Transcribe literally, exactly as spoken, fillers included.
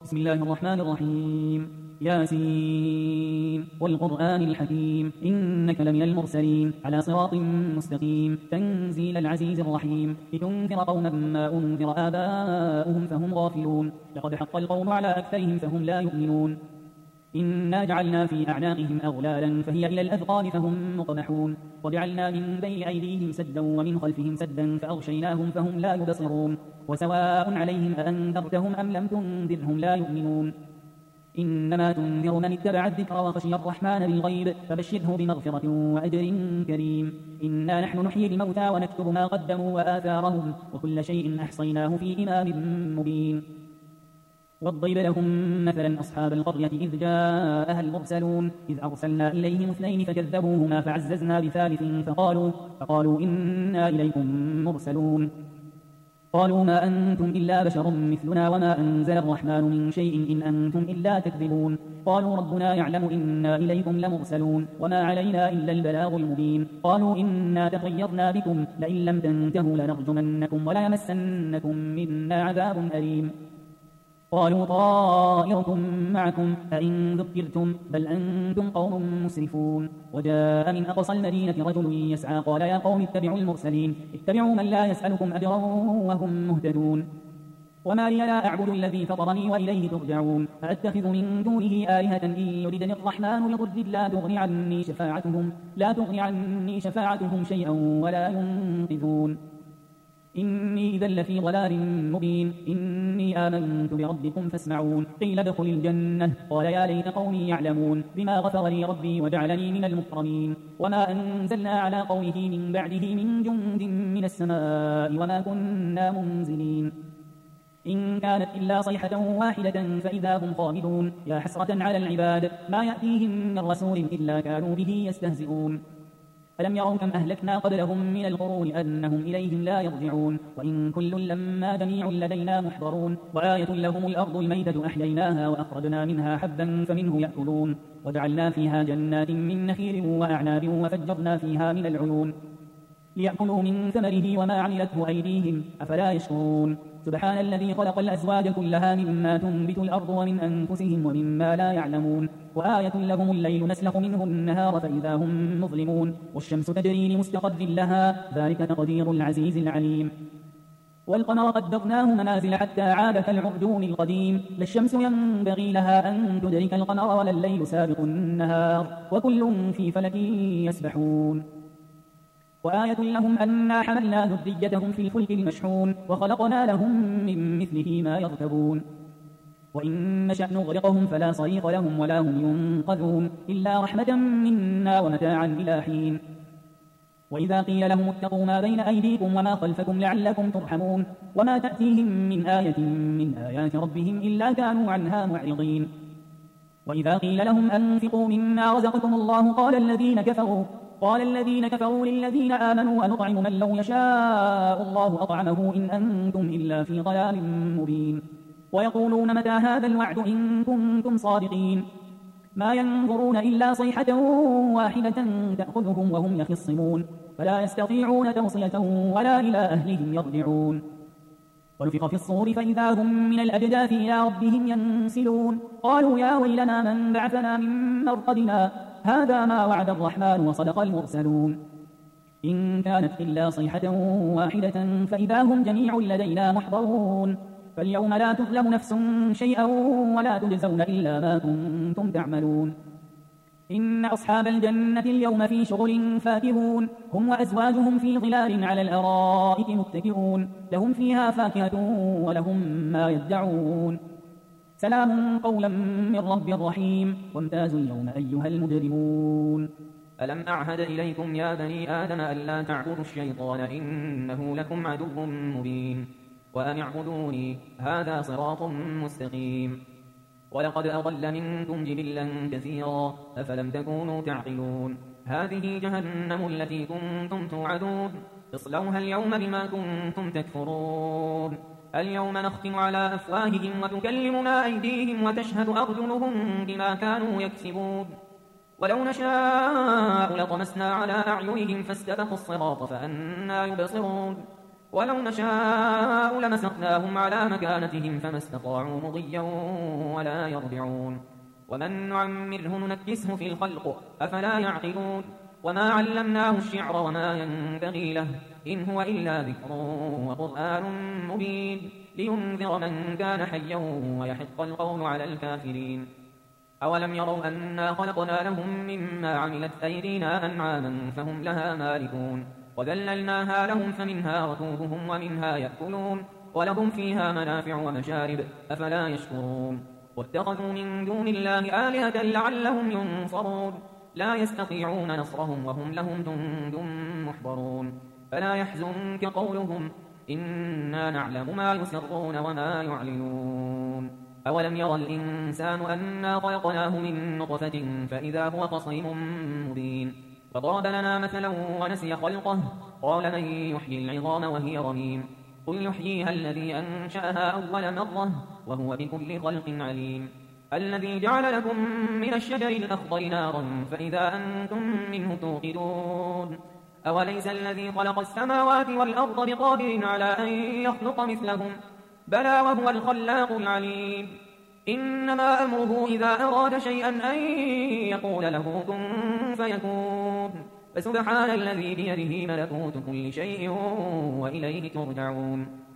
بسم الله الرحمن الرحيم. ياسين والقرآن الحكيم إنك لمن المرسلين على صراط مستقيم تنزيل العزيز الرحيم لتنذر قوما ما أنذر آباؤهم فهم غافلون لقد حق القول على أكثرهم فهم لا يؤمنون إنا جعلنا في أعناقهم أغلالا فهي إلى الأذقان فهم مقمحون وجعلنا من بين أيديهم سدا ومن خلفهم سدا فأغشيناهم فهم لا يبصرون وسواء عليهم أأنذرتهم أم لم تنذرهم لا يؤمنون إنما تنذر من اتبع الذكر وخشي الرحمن بالغيب فبشره بمغفرة وأجر كريم إنا نحن نحيي الموتى ونكتب ما قدموا وآثارهم وكل شيء أحصيناه في إمام مبين واضرب لهم مثلا أصحاب القرية إذ جاءها المرسلون إذ أرسلنا إليهم اثنين فكذبوهما فعززنا بثالث فقالوا, فقالوا إنا إليكم مرسلون قالوا ما أنتم إلا بشر مثلنا وما أنزل الرحمن من شيء إن أنتم إلا تكذبون قالوا ربنا يعلم إنا إليكم لمرسلون وما علينا إلا البلاغ المبين قالوا إنا تطيرنا بكم لئن لم تنتهوا لنرجمنكم وليمسنكم منا عذاب أليم قالوا طائركم معكم أئن ذكرتم بل أنتم قوم مسرفون وجاء من أقصى المدينة رجل يسعى قال يا قوم اتبعوا المرسلين اتبعوا من لا يسألكم أجرا وهم مهتدون وما لي لا أعبد الذي فطرني وإليه ترجعون أأتخذ من دونه آلهة إن يردني الرحمن بضر لا تغني عني شفاعتهم لا تغني عني شفاعتهم شيئا ولا ينقذون إني إذا لفي ضلال مبين إني آمنت بربكم فاسمعون قيل ادخل الجنة قال يا ليت قومي يعلمون بما غفر لي ربي وجعلني من المكرمين وما أنزلنا على قومه من بعده من جند من السماء وما كنا منزلين إن كانت إلا صيحة واحدة فإذا هم خامدون يا حسرة على العباد ما يأتيهم من رسول إلا كانوا به يستهزئون ألم يروا كم أهلكنا قبلهم من القرون أنهم إليهم لا يرجعون وإن كل لما جميع لدينا محضرون وآية لهم الأرض الميتة أحييناها وأخرجنا منها حبا فمنه يأكلون وجعلنا فيها جنات من نخيل وأعناب وفجرنا فيها من العيون ليأكلوا من ثمره وما عملته أيديهم أفلا يشكرون سبحان الذي خلق الأزواج كلها مما تنبت الأرض ومن أنفسهم ومما لا يعلمون وآية لهم الليل نسلخ منه النهار فإذا هم مظلمون والشمس تجري لمستقر لها ذلك تقدير العزيز العليم والقمر قدرناه منازل حتى عاد كالعرجون القديم لا الشمس ينبغي لها أن تدرك القمر ولا الليل سابق النهار وكل في فلك يسبحون وآية لهم أنا حملنا ذريتهم في الفلك المشحون وخلقنا لهم من مثله ما يركبون وإن نشأ نغرقهم فلا صريخ لهم ولا هم ينقذون إلا رحمة منا ومتاعا إلى حين وإذا قيل لهم اتقوا ما بين أيديكم وما خلفكم لعلكم ترحمون وما تأتيهم من آية من آيات ربهم إلا كانوا عنها معرضين وإذا قيل لهم أنفقوا مما رزقكم الله قال الذين كفروا قال الذين كفروا للذين آمنوا أنطعم من لو يشاء الله أطعمه إن أنتم إلا في ضلال مبين ويقولون متى هذا الوعد إن كنتم صادقين ما ينظرون إلا صيحة واحدة تأخذهم وهم يخصمون فلا يستطيعون توصية ولا إلى أهلهم يرجعون ونفخ في الصور فإذا هم من الأجداث إلى ربهم ينسلون قالوا يا ويلنا من بعثنا من مرقدنا هذا ما وعد الرحمن وصدق المرسلون إن كانت إلا صيحة واحدة فإذا هم جميع لدينا محضرون فاليوم لا تظلم نفس شيئا ولا تجزون إلا ما كنتم تعملون إن أصحاب الجنة اليوم في شغل فاكهون هم وأزواجهم في ظلال على الأرائك متكئون لهم فيها فاكهة ولهم ما يدعون سلام قولا من رب رحيم وامتازوا اليوم أيها المجرمون ألم أعهد إليكم يا بني آدم ألا تعبدوا الشيطان إنه لكم عدو مبين وأن اعبدوني هذا صراط مستقيم ولقد أضل منكم جبلا كثيرا أفلم تكونوا تعقلون هذه جهنم التي كنتم توعدون اصلوها اليوم بما كنتم تكفرون اليوم نختم على أفواههم وتكلمنا أيديهم وتشهد أرجلهم بما كانوا يكسبون ولو نشاء لطمسنا على أعينهم فاستبقوا الصراط فأنى يبصرون ولو نشاء لمسخناهم على مكانتهم فما استطاعوا مضيا ولا يرجعون ومن نعمره ننكسه في الخلق أفلا يعقلون وما علمناه الشعر وما ينبغي له إن هو إلا ذكر وقرآن مبين لينذر من كان حيا ويحق القول على الكافرين أولم يروا أنا خلقنا لهم مما عملت أيدينا أنعاما فهم لها مالكون وذللناها لهم فمنها ركوبهم ومنها يأكلون ولهم فيها منافع ومشارب أفلا يشكرون واتخذوا من دون الله آلهة لعلهم ينصرون لا يستطيعون نصرهم وهم لهم جند محضرون فلا يحزنك قولهم إنا نعلم ما يسرون وما يعلنون أولم يرى الإنسان أنا خلقناه من نطفة فإذا هو خصيم مبين فضرب لنا مثلا ونسي خلقه قال من يحيي العظام وهي رميم قل يحييها الذي أنشأها أول مرة وهو بكل خلق عليم الذي جعل لكم من الشجر الأخضر نارا فإذا أنتم منه توقدون أوليس الذي خلق السماوات والأرض بقادر على أن يخلق مثلهم بلى وهو الخلاق العليم إنما أمره إذا أراد شيئا أن يقول له كن فيكون فسبحان الذي بيده ملكوت كل شيء وإليه ترجعون